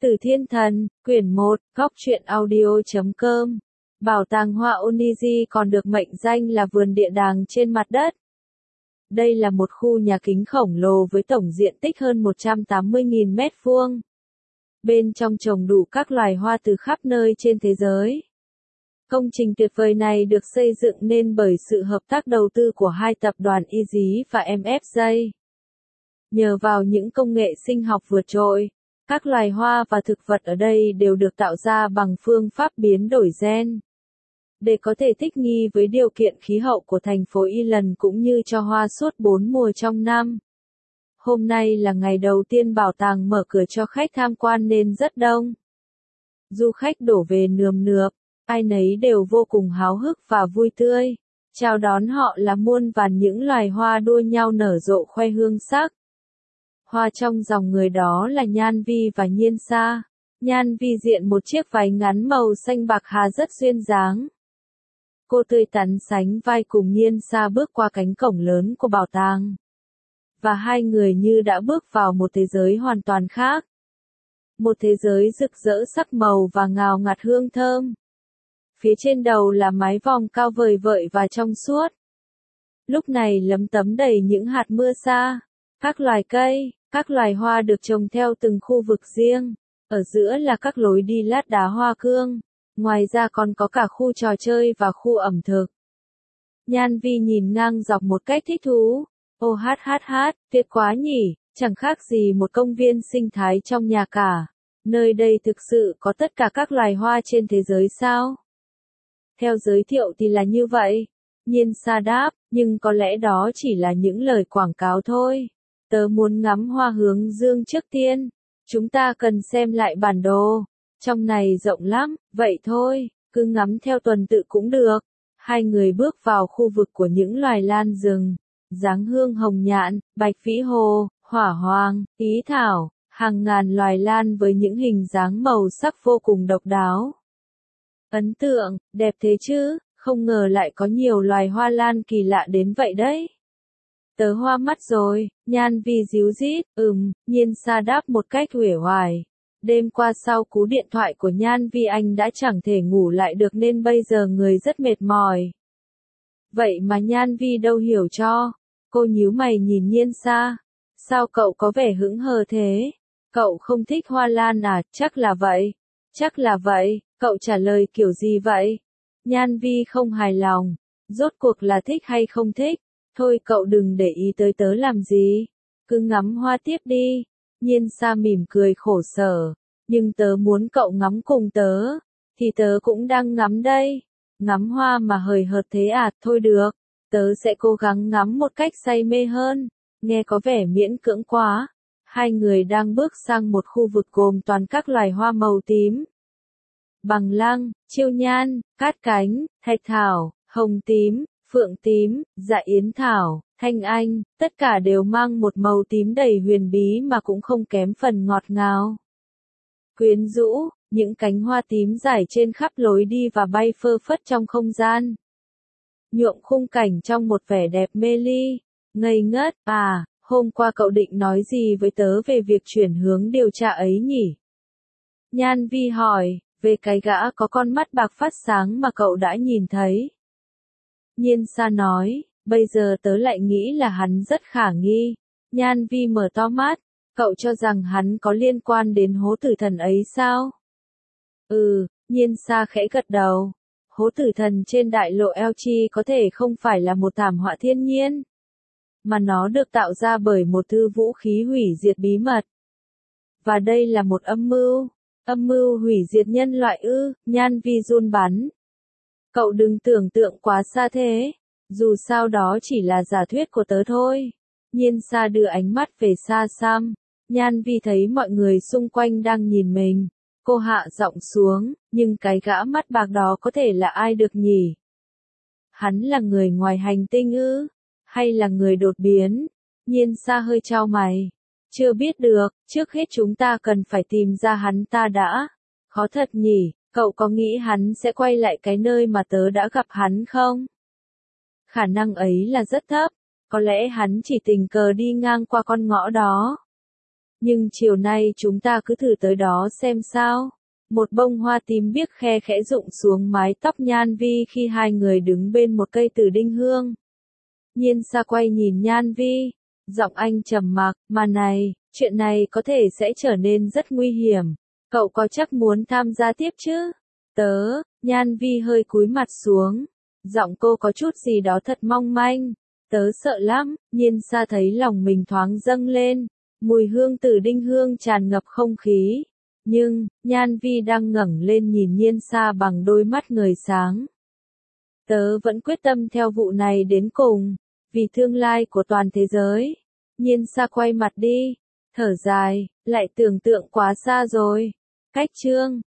Tử Thiên Thần, quyển 1, góc truyện audio.com. Bảo tàng hoa Oniji còn được mệnh danh là vườn địa đàng trên mặt đất. Đây là một khu nhà kính khổng lồ với tổng diện tích hơn 180.000 mét vuông. Bên trong trồng đủ các loài hoa từ khắp nơi trên thế giới. Công trình tuyệt vời này được xây dựng nên bởi sự hợp tác đầu tư của hai tập đoàn Easy và MFJ. Nhờ vào những công nghệ sinh học vượt trội, các loài hoa và thực vật ở đây đều được tạo ra bằng phương pháp biến đổi gen. Để có thể thích nghi với điều kiện khí hậu của thành phố Ireland cũng như cho hoa suốt 4 mùa trong năm. Hôm nay là ngày đầu tiên bảo tàng mở cửa cho khách tham quan nên rất đông. Du khách đổ về nườm nượp, ai nấy đều vô cùng háo hức và vui tươi. Chào đón họ là muôn vàn những loài hoa đua nhau nở rộ khoe hương sắc. Hoa trong dòng người đó là Nhan Vi và Nhiên Sa. Nhan Vi diện một chiếc váy ngắn màu xanh bạc hà rất duyên dáng. Cô tươi tắn sánh vai cùng Nhiên Sa bước qua cánh cổng lớn của bảo tàng. Và hai người như đã bước vào một thế giới hoàn toàn khác. Một thế giới rực rỡ sắc màu và ngào ngạt hương thơm. Phía trên đầu là mái vòm cao vời vợi và trong suốt. Lúc này lấm tấm đầy những hạt mưa sa. Các loài cây, các loài hoa được trồng theo từng khu vực riêng. Ở giữa là các lối đi lát đá hoa cương. Ngoài ra còn có cả khu trò chơi và khu ẩm thực. Nhan Vi nhìn ngang dọc một cách thích thú. Ô hát, tuyệt quá nhỉ, chẳng khác gì một công viên sinh thái trong nhà cả. Nơi đây thực sự có tất cả các loài hoa trên thế giới sao? Theo giới thiệu thì là như vậy. Nhiên Sa đáp, nhưng có lẽ đó chỉ là những lời quảng cáo thôi. Tớ muốn ngắm hoa hướng dương trước tiên. Chúng ta cần xem lại bản đồ. Trong này rộng lắm, vậy thôi, cứ ngắm theo tuần tự cũng được. Hai người bước vào khu vực của những loài lan rừng. Giáng hương hồng nhạn, bạch vĩ hồ, hỏa hoàng, ý thảo, hàng ngàn loài lan với những hình dáng màu sắc vô cùng độc đáo. Ấn tượng, đẹp thế chứ, không ngờ lại có nhiều loài hoa lan kỳ lạ đến vậy đấy. Tớ hoa mắt rồi, Nhan Vi díu dít, Nhiên Sa đáp một cách uể oải. Đêm qua sau cú điện thoại của Nhan Vi anh đã chẳng thể ngủ lại được nên bây giờ người rất mệt mỏi. Vậy mà Nhan Vi đâu hiểu cho. Cô nhíu mày nhìn Nhiên Sa. Sao cậu có vẻ hững hờ thế? Cậu không thích hoa lan à? Chắc là vậy. Chắc là vậy, cậu trả lời kiểu gì vậy? Nhan Vi không hài lòng. Rốt cuộc là thích hay không thích? Thôi cậu đừng để ý tới tớ làm gì. Cứ ngắm hoa tiếp đi. Nhiên Sa mỉm cười khổ sở. Nhưng tớ muốn cậu ngắm cùng tớ. Thì tớ cũng đang ngắm đây. Ngắm hoa mà hời hợt thế à? Thôi được. Tớ sẽ cố gắng ngắm một cách say mê hơn. Nghe có vẻ miễn cưỡng quá. Hai người đang bước sang một khu vực gồm toàn các loài hoa màu tím. Bằng lăng, chiêu nhan, cát cánh, thạch thảo, hồng tím, phượng tím, dạ yến thảo, thanh anh, tất cả đều mang một màu tím đầy huyền bí mà cũng không kém phần ngọt ngào. Quyến rũ, những cánh hoa tím rải trên khắp lối đi và bay phơ phất trong không gian. Nhuộm khung cảnh trong một vẻ đẹp mê ly. Ngây ngất, hôm qua cậu định nói gì với tớ về việc chuyển hướng điều tra ấy nhỉ? Nhan Vi hỏi, về cái gã có con mắt bạc phát sáng mà cậu đã nhìn thấy. Nhiên Sa nói, bây giờ tớ lại nghĩ là hắn rất khả nghi. Nhan Vi mở to mắt, cậu cho rằng hắn có liên quan đến hố tử thần ấy sao? Nhiên Sa khẽ gật đầu. Hố tử thần trên đại lộ Elchi có thể không phải là một thảm họa thiên nhiên, mà nó được tạo ra bởi một thứ vũ khí hủy diệt bí mật. Và đây là một âm mưu hủy diệt nhân loại ư? Nhan Vi run bắn. Cậu đừng tưởng tượng quá xa thế, dù sao đó chỉ là giả thuyết của tớ thôi. Nhiên Sa đưa ánh mắt về xa xăm. Nhan Vi thấy mọi người xung quanh đang nhìn mình. Cô hạ giọng xuống, nhưng cái gã mắt bạc đó có thể là ai được nhỉ? Hắn là người ngoài hành tinh ư? Hay là người đột biến? Nhiên Sa hơi chau mày. Chưa biết được, trước hết chúng ta cần phải tìm ra hắn ta đã. Khó thật nhỉ, cậu có nghĩ hắn sẽ quay lại cái nơi mà tớ đã gặp hắn không? Khả năng ấy là rất thấp, có lẽ hắn chỉ tình cờ đi ngang qua con ngõ đó. Nhưng chiều nay chúng ta cứ thử tới đó xem sao. Một bông hoa tím biếc khe khẽ rụng xuống mái tóc Nhan Vi khi hai người đứng bên một cây tử đinh hương. Nhiên Sa quay nhìn Nhan Vi, giọng anh trầm mặc, mà này, chuyện này có thể sẽ trở nên rất nguy hiểm. Cậu có chắc muốn tham gia tiếp chứ? Nhan Vi hơi cúi mặt xuống. Giọng cô có chút gì đó thật mong manh. Tớ sợ lắm. Nhiên Sa thấy lòng mình thoáng dâng lên. Mùi hương tử đinh hương tràn ngập không khí. Nhưng, Nhan Vi đang ngẩng lên nhìn Nhiên Sa bằng đôi mắt ngời sáng. Tớ vẫn quyết tâm theo vụ này đến cùng. Vì tương lai của toàn thế giới. Nhiên Sa quay mặt đi. Thở dài, lại tưởng tượng quá xa rồi. Cách chương